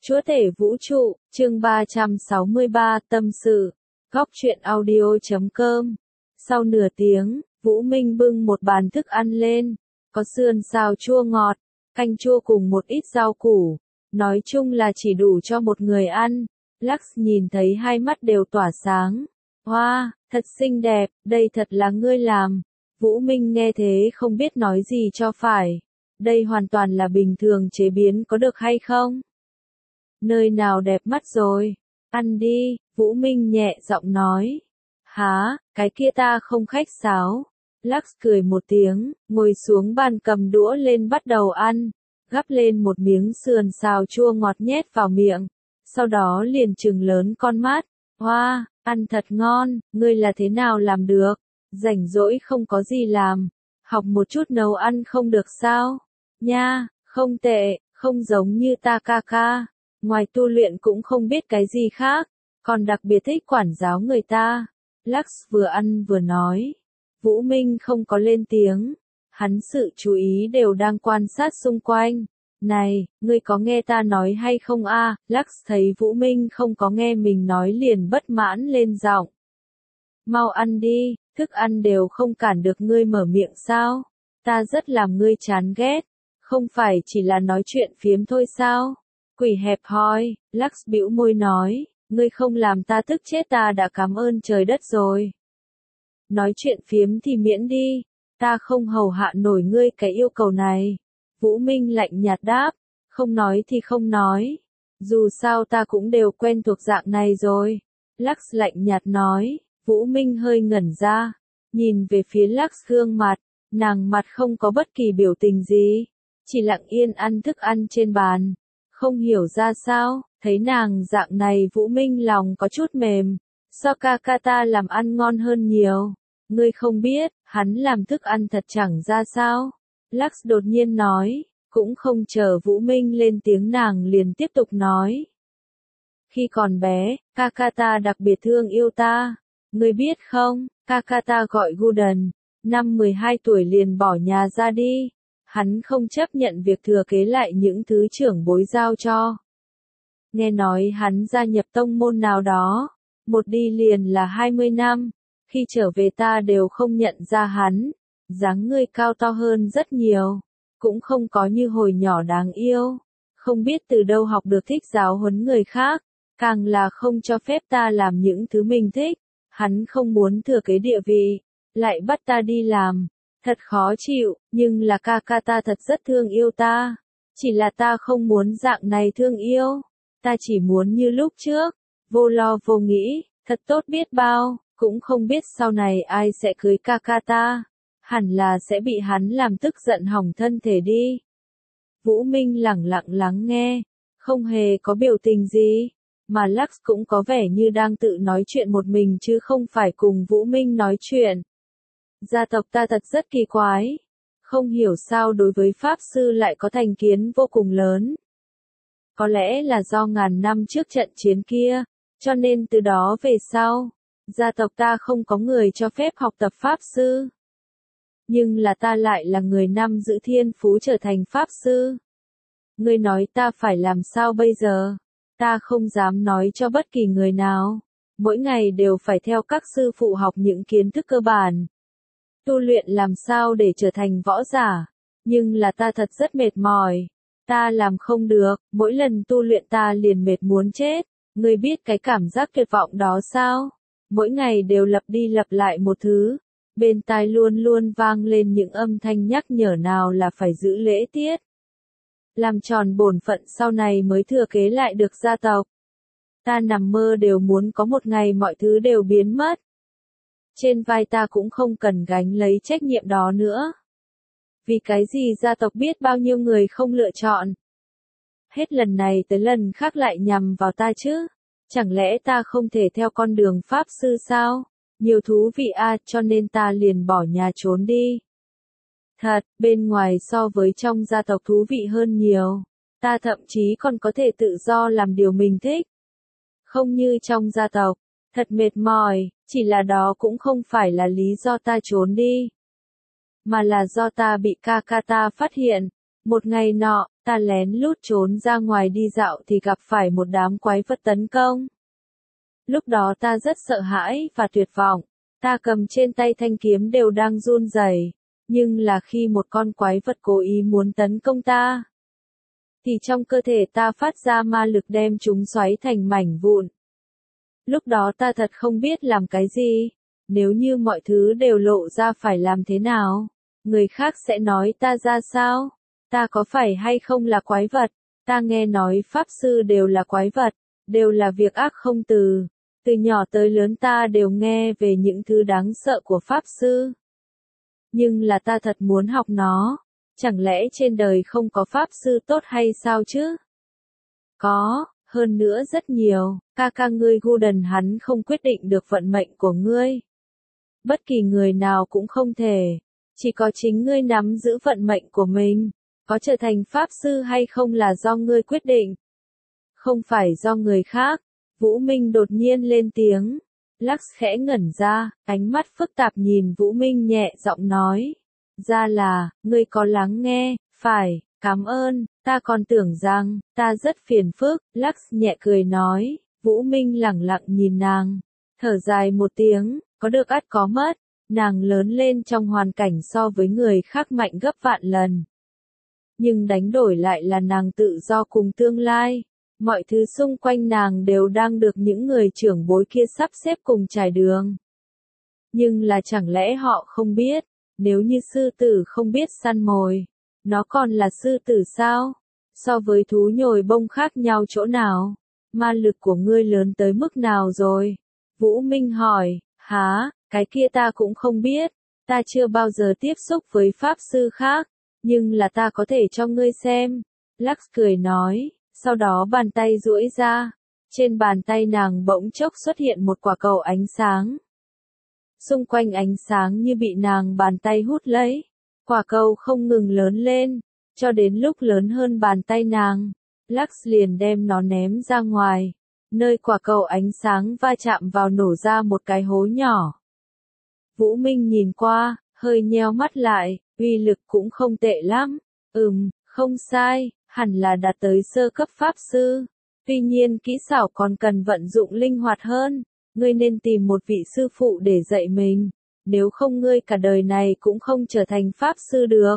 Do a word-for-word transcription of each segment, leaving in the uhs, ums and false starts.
Chúa tể vũ trụ, chương ba trăm sáu mươi ba, tâm sự. Góc truyện audio chấm com. Sau nửa tiếng, Vũ Minh bưng một bàn thức ăn lên, có sườn xào chua ngọt, canh chua cùng một ít rau củ, nói chung là chỉ đủ cho một người ăn. Lux nhìn thấy hai mắt đều tỏa sáng. Hoa, wow, thật xinh đẹp, đây thật là ngươi làm. Vũ Minh nghe thế không biết nói gì cho phải. Đây hoàn toàn là bình thường chế biến, có được hay không? Nơi nào đẹp mắt rồi? Ăn đi, Vũ Minh nhẹ giọng nói. Hả, cái kia ta không khách sáo. Lux cười một tiếng, ngồi xuống bàn cầm đũa lên bắt đầu ăn, gắp lên một miếng sườn xào chua ngọt nhét vào miệng, sau đó liền trừng lớn con mắt. Hoa, wow, ăn thật ngon, ngươi là thế nào làm được? Rảnh rỗi không có gì làm, học một chút nấu ăn không được sao? Nha, không tệ, không giống như ta ca ca. Ngoài tu luyện cũng không biết cái gì khác, còn đặc biệt thích quản giáo người ta. Lux vừa ăn vừa nói. Vũ Minh không có lên tiếng, hắn sự chú ý đều đang quan sát xung quanh. Này, ngươi có nghe ta nói hay không a? À? Lux thấy Vũ Minh không có nghe mình nói liền bất mãn lên giọng. Mau ăn đi, thức ăn đều không cản được ngươi mở miệng sao? Ta rất làm ngươi chán ghét, không phải chỉ là nói chuyện phiếm thôi sao? Quỷ hẹp hòi, Lux bĩu môi nói, ngươi không làm ta tức chết ta đã cảm ơn trời đất rồi. Nói chuyện phiếm thì miễn đi, ta không hầu hạ nổi ngươi cái yêu cầu này. Vũ Minh lạnh nhạt đáp, không nói thì không nói. Dù sao ta cũng đều quen thuộc dạng này rồi. Lux lạnh nhạt nói, Vũ Minh hơi ngẩn ra, nhìn về phía Lux gương mặt, nàng mặt không có bất kỳ biểu tình gì, chỉ lặng yên ăn thức ăn trên bàn. Không hiểu ra sao, thấy nàng dạng này Vũ Minh lòng có chút mềm, so ca ca ta làm ăn ngon hơn nhiều. Ngươi không biết, hắn làm thức ăn thật chẳng ra sao. Lux đột nhiên nói, cũng không chờ Vũ Minh lên tiếng nàng liền tiếp tục nói. Khi còn bé, ca ca ta đặc biệt thương yêu ta. Ngươi biết không, ca ca ta gọi Gordon, năm mười hai tuổi liền bỏ nhà ra đi. Hắn không chấp nhận việc thừa kế lại những thứ trưởng bối giao cho. Nghe nói hắn gia nhập tông môn nào đó, một đi liền là hai mươi năm, khi trở về ta đều không nhận ra hắn, dáng người cao to hơn rất nhiều, cũng không có như hồi nhỏ đáng yêu, không biết từ đâu học được thích giáo huấn người khác, càng là không cho phép ta làm những thứ mình thích, hắn không muốn thừa kế địa vị, lại bắt ta đi làm. Thật khó chịu, nhưng là ca ca ta thật rất thương yêu ta. Chỉ là ta không muốn dạng này thương yêu. Ta chỉ muốn như lúc trước, vô lo vô nghĩ, thật tốt biết bao, cũng không biết sau này ai sẽ cưới ca ca ta. Hẳn là sẽ bị hắn làm tức giận hỏng thân thể đi. Vũ Minh lẳng lặng lắng nghe, không hề có biểu tình gì, mà Lux cũng có vẻ như đang tự nói chuyện một mình chứ không phải cùng Vũ Minh nói chuyện. Gia tộc ta thật rất kỳ quái, không hiểu sao đối với Pháp Sư lại có thành kiến vô cùng lớn. Có lẽ là do ngàn năm trước trận chiến kia, cho nên từ đó về sau, gia tộc ta không có người cho phép học tập Pháp Sư. Nhưng là ta lại là người nắm giữ thiên phú trở thành Pháp Sư. Ngươi nói ta phải làm sao bây giờ? Ta không dám nói cho bất kỳ người nào, mỗi ngày đều phải theo các sư phụ học những kiến thức cơ bản. Tu luyện làm sao để trở thành võ giả, nhưng là ta thật rất mệt mỏi, ta làm không được, mỗi lần tu luyện ta liền mệt muốn chết, ngươi biết cái cảm giác tuyệt vọng đó sao? Mỗi ngày đều lặp đi lặp lại một thứ, bên tai luôn luôn vang lên những âm thanh nhắc nhở nào là phải giữ lễ tiết. Làm tròn bổn phận sau này mới thừa kế lại được gia tộc. Ta nằm mơ đều muốn có một ngày mọi thứ đều biến mất. Trên vai ta cũng không cần gánh lấy trách nhiệm đó nữa. Vì cái gì gia tộc biết bao nhiêu người không lựa chọn. Hết lần này tới lần khác lại nhằm vào ta chứ. Chẳng lẽ ta không thể theo con đường Pháp Sư sao? Nhiều thú vị à, cho nên ta liền bỏ nhà trốn đi. Thật, bên ngoài so với trong gia tộc thú vị hơn nhiều. Ta thậm chí còn có thể tự do làm điều mình thích. Không như trong gia tộc. Thật mệt mỏi, chỉ là đó cũng không phải là lý do ta trốn đi. Mà là do ta bị ca ca ta phát hiện, Một ngày nọ, ta lén lút trốn ra ngoài đi dạo thì gặp phải một đám quái vật tấn công. Lúc đó ta rất sợ hãi và tuyệt vọng, ta cầm trên tay thanh kiếm đều đang run rẩy, nhưng là khi một con quái vật cố ý muốn tấn công ta, thì trong cơ thể ta phát ra ma lực đem chúng xoáy thành mảnh vụn. Lúc đó ta thật không biết làm cái gì, nếu như mọi thứ đều lộ ra phải làm thế nào, người khác sẽ nói ta ra sao, ta có phải hay không là quái vật, ta nghe nói pháp sư đều là quái vật, đều là việc ác không từ, từ nhỏ tới lớn ta đều nghe về những thứ đáng sợ của pháp sư. Nhưng là ta thật muốn học nó, chẳng lẽ trên đời không có pháp sư tốt hay sao chứ? Có, hơn nữa rất nhiều, ca ca ngươi Gordon hắn không quyết định được vận mệnh của ngươi. Bất kỳ người nào cũng không thể, chỉ có chính ngươi nắm giữ vận mệnh của mình, có trở thành pháp sư hay không là do ngươi quyết định, không phải do người khác. Vũ Minh đột nhiên lên tiếng, Lux khẽ ngẩn ra, ánh mắt phức tạp nhìn Vũ Minh nhẹ giọng nói, ra là, ngươi có lắng nghe, phải, cảm ơn, ta còn tưởng rằng, ta rất phiền phức, Lux nhẹ cười nói, Vũ Minh lẳng lặng nhìn nàng, thở dài một tiếng, có được ắt có mất, nàng lớn lên trong hoàn cảnh so với người khác mạnh gấp vạn lần. Nhưng đánh đổi lại là nàng tự do cùng tương lai. Mọi thứ xung quanh nàng đều đang được những người trưởng bối kia sắp xếp cùng trải đường. Nhưng là chẳng lẽ họ không biết, nếu như sư tử không biết săn mồi, nó còn là sư tử sao? So với thú nhồi bông khác nhau chỗ nào? Ma lực của ngươi lớn tới mức nào rồi? Vũ Minh hỏi, hả, cái kia ta cũng không biết, ta chưa bao giờ tiếp xúc với pháp sư khác, nhưng là ta có thể cho ngươi xem. Lux cười nói. Sau đó bàn tay duỗi ra, trên bàn tay nàng bỗng chốc xuất hiện một quả cầu ánh sáng. Xung quanh ánh sáng như bị nàng bàn tay hút lấy, quả cầu không ngừng lớn lên, cho đến lúc lớn hơn bàn tay nàng, Lux liền đem nó ném ra ngoài, nơi quả cầu ánh sáng va chạm vào nổ ra một cái hố nhỏ. Vũ Minh nhìn qua, hơi nheo mắt lại, uy lực cũng không tệ lắm, ừm, không sai. Hẳn là đạt tới sơ cấp pháp sư. Tuy nhiên kỹ xảo còn cần vận dụng linh hoạt hơn. Ngươi nên tìm một vị sư phụ để dạy mình. Nếu không ngươi cả đời này cũng không trở thành pháp sư được.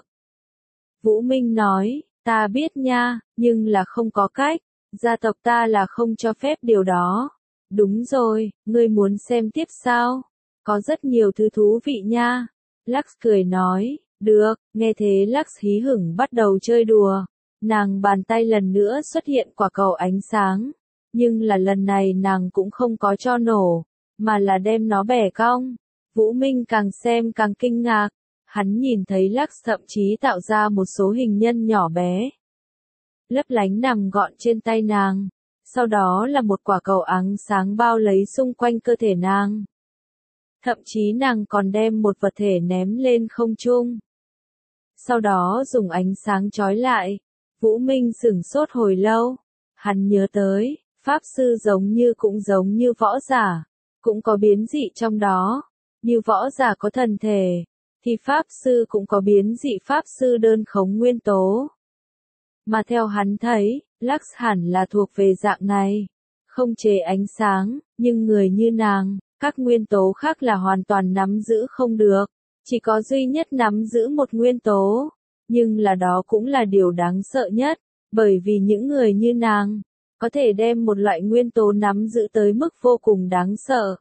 Vũ Minh nói, ta biết nha, nhưng là không có cách. Gia tộc ta là không cho phép điều đó. Đúng rồi, ngươi muốn xem tiếp sao? Có rất nhiều thứ thú vị nha. Lux cười nói, được, nghe thế Lux hí hửng bắt đầu chơi đùa. Nàng bàn tay lần nữa xuất hiện quả cầu ánh sáng, nhưng là lần này nàng cũng không có cho nổ, mà là đem nó bẻ cong. Vũ Minh càng xem càng kinh ngạc, hắn nhìn thấy Lux thậm chí tạo ra một số hình nhân nhỏ bé, lấp lánh nằm gọn trên tay nàng, sau đó là một quả cầu ánh sáng bao lấy xung quanh cơ thể nàng. Thậm chí nàng còn đem một vật thể ném lên không trung. Sau đó dùng ánh sáng chói lại. Vũ Minh sửng sốt hồi lâu, hắn nhớ tới, pháp sư giống như cũng giống như võ giả, cũng có biến dị trong đó, như võ giả có thần thể, thì pháp sư cũng có biến dị pháp sư đơn khống nguyên tố. Mà theo hắn thấy, Lux hẳn là thuộc về dạng này, không chế ánh sáng, nhưng người như nàng, các nguyên tố khác là hoàn toàn nắm giữ không được, chỉ có duy nhất nắm giữ một nguyên tố. Nhưng là đó cũng là điều đáng sợ nhất, bởi vì những người như nàng, có thể đem một loại nguyên tố nắm giữ tới mức vô cùng đáng sợ.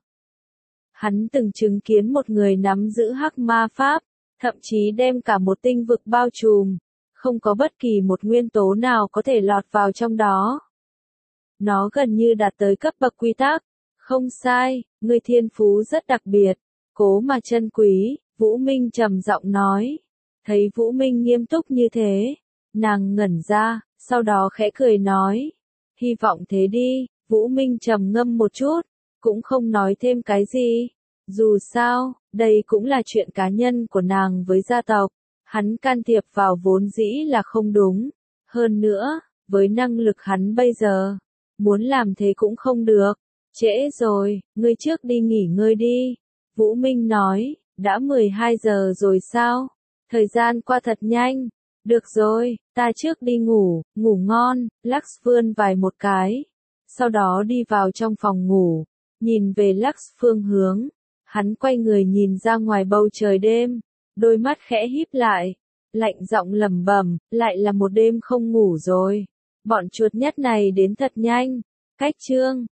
Hắn từng chứng kiến một người nắm giữ hắc ma pháp, thậm chí đem cả một tinh vực bao trùm, không có bất kỳ một nguyên tố nào có thể lọt vào trong đó. Nó gần như đạt tới cấp bậc quy tắc, không sai, người thiên phú rất đặc biệt, cố mà chân quý, Vũ Minh trầm giọng nói. Thấy Vũ Minh nghiêm túc như thế, nàng ngẩn ra, sau đó khẽ cười nói, hy vọng thế đi. Vũ Minh trầm ngâm một chút, cũng không nói thêm cái gì, dù sao, đây cũng là chuyện cá nhân của nàng với gia tộc, hắn can thiệp vào vốn dĩ là không đúng, hơn nữa, với năng lực hắn bây giờ, muốn làm thế cũng không được, trễ rồi, ngươi trước đi nghỉ ngơi đi, Vũ Minh nói, đã mười hai giờ rồi sao? Thời gian qua thật nhanh, Được rồi, ta trước đi ngủ, ngủ ngon, Lux vươn vai một cái. Sau đó đi vào trong phòng ngủ, nhìn về Lux phương hướng. Hắn quay người nhìn ra ngoài bầu trời đêm, đôi mắt khẽ híp lại, lạnh giọng lẩm bẩm, lại là một đêm không ngủ rồi. Bọn chuột nhắt này đến thật nhanh. Cách chương